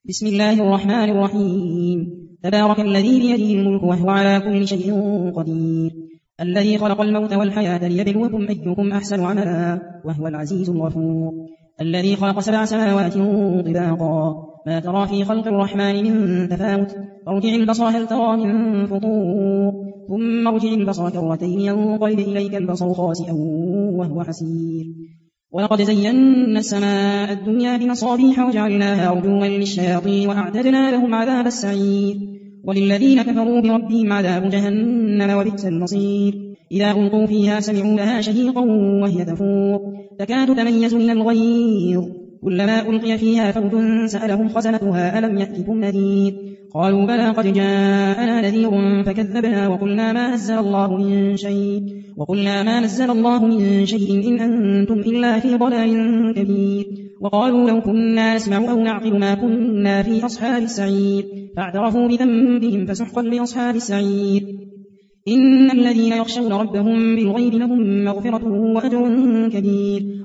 بسم الله الرحمن الرحيم. تبارك الذي بيده الملك وهو على كل شيء قدير، الذي خلق الموت والحياة ليبلوكم أيكم أحسن عملا وهو العزيز الغفور، الذي خلق 7 سماوات طباقا ما ترى في خلق الرحمن من تفاوت، فارجع البصر هل ترى من فطور، ثم ارجع البصر كرتين ينقلب إليك البصر خاسئا وهو حسير. ولقد زينا السماء الدنيا بمصابيح وجعلناها رجوما للشياطين وأعتدنا لهم عذاب السعير، وللذين كفروا بربهم عذاب جهنم وبئس المصير. إذا ألقوا فيها سمعوا لها شهيقا وهي تفور تكاد تميز من الغيظ، كلما ألقي فيها فوج سألهم خزنتها ألم يأتكم نذير، قالوا بلى قد جاءنا نذير فكذبنا وقلنا ما نزل الله من شيء إن أنتم إلا في ضلال كبير. وقالوا لو كنا نسمع أو نعقل ما كنا في أصحاب السعير، فاعترفوا بذنبهم فسحقا لأصحاب السعير. إن الذين يخشون ربهم بالغيب لهم مغفرة وأجر كبير.